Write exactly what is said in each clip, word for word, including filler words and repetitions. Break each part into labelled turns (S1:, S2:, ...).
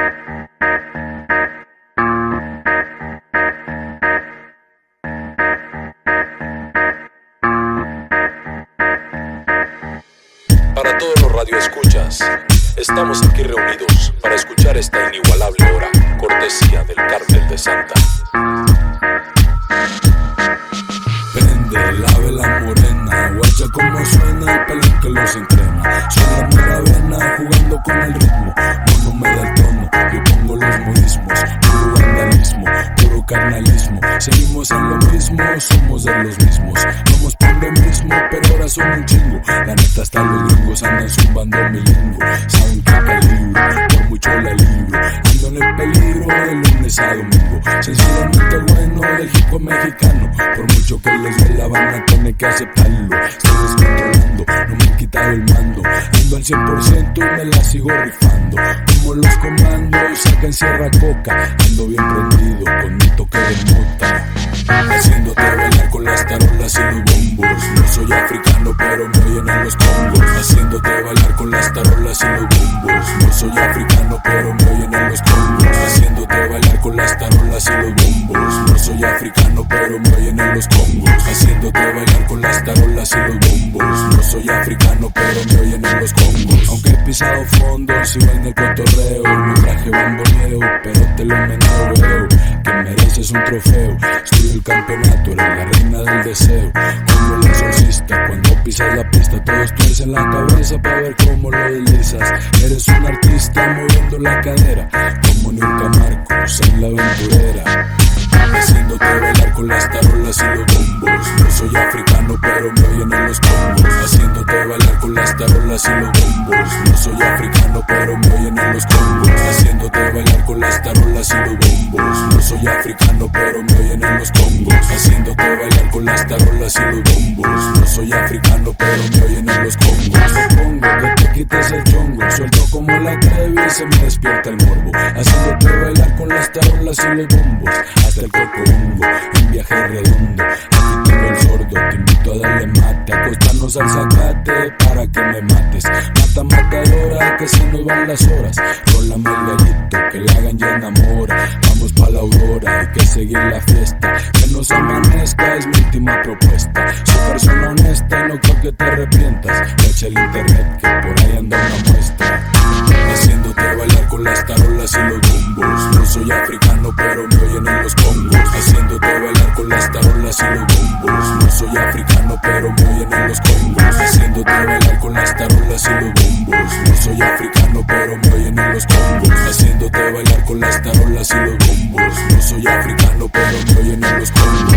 S1: Para todos los radioescuchas, estamos aquí reunidos para escuchar esta inigualable hora, cortesía del Cártel de Santa.
S2: Prende la vela morena, guacha como suena el pelín que los entrena. Soy la mera vena jugando con el ritmo, no, no me da el tono, yo pongo los modismos. Puro vandalismo, puro carnalismo, seguimos en lo mismo, somos de los mismos. Vamos por lo mismo, pero ahora son un chingo. La neta hasta los gringos andan zumbando mi lingo. Saben que peligro, por mucho la libro. Ando en el peligro de lunes a domingo. Sencillamente bueno del hip hop mexicano. Por mucho que les dé la van a tener que aceptarlo. Estoy descontrolando, no me he quitado el mando. Ando al cien por ciento y me la sigo rifando. Como los comandos, sacan sierra coca. Ando bien prendido con mi toque de mota. Haciéndote bailar con las tarolas y los bombos. No soy africano pero me oyen en los congos. Haciéndote bailar con las tarolas y los bombos. No soy africano pero me oyen en los congos. Haciéndote bailar con las tarolas y los bombos. No soy africano pero me oyen en los congos. Haciéndote bailar con las tarolas y los bombos. No soy africano pero me oyen en los congos. Aunque he pisado fondo, sigo en el cotorreo. No traje bamboleo, pero te lo meneo, veo que mereces un trofeo. Estoy el campeonato, eres la reina del deseo. Como el exorcista, cuando pisas la pista todos tuercen la cabeza para ver cómo lo deslizas. Eres un artista moviendo la cadera, como Nurka Marcos en la aventurera. Haciéndote bailar con las tarolas y los bombos. No soy africano pero me oyen en los congos. Haciéndote bailar con las tarolas y los bombos. No soy africano pero me oyen en los congos. Haciéndote bailar con las tarolas y los bombos. No soy africano pero me oyen en los congos. Haciéndote bailar con las tarolas y los bombos. No soy africano pero me oyen en los congos. Supongo que te quites el chongo, suelto como la Trevi y se me despierta el morbo. Haciéndote bailar con las tarolas y los bombos. Hasta el cocongo, un viaje redondo. Aquí tengo el sordo, te invito a darle mate. Acostarnos al zacate para que me mates. Mata matadora, que se nos van las horas. Rólame el gallito, que la hagan ya enamora. Vamos pa' la aurora, hay que seguir la fiesta. Que nos amanezca es mi última propuesta. Soy persona honesta y no creo que te arrepientas. Echa el internet, que por ahí anda una muestra. Haciéndote bailar con las tarolas y los bombos. No soy africano pero me oyen en los congos. Haciéndote bailar con las tarolas y los bombos. No soy africano pero me oyen en los congos. Haciéndote bailar con las tarolas y los bombos. No soy africano pero me oyen en los congos. Haciéndote bailar con las tarolas y los bombos. No soy africano pero me oyen en los congos.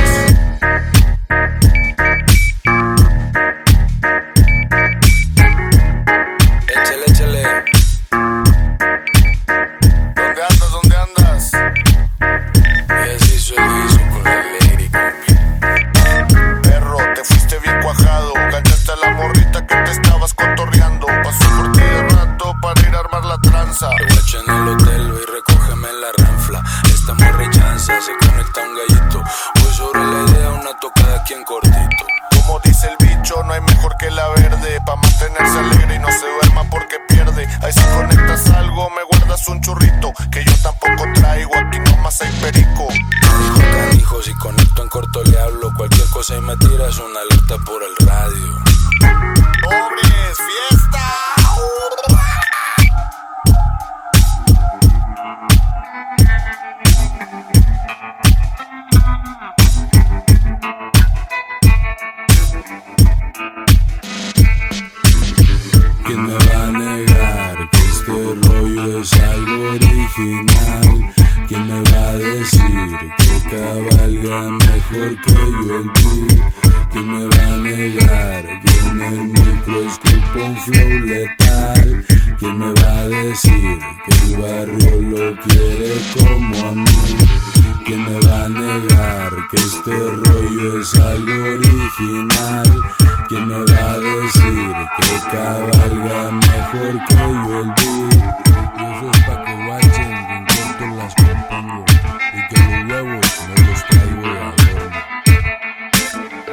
S2: ¿Quién me va a negar que este rollo es algo original? ¿Quién me va a decir que cabalga mejor que yo el beat? ¿Quién me va a negar que en el micro escupo un flow letal? ¿Quién me va a decir que el barrio lo quiere como a mí? ¿Quién me va a negar que este rollo es algo original?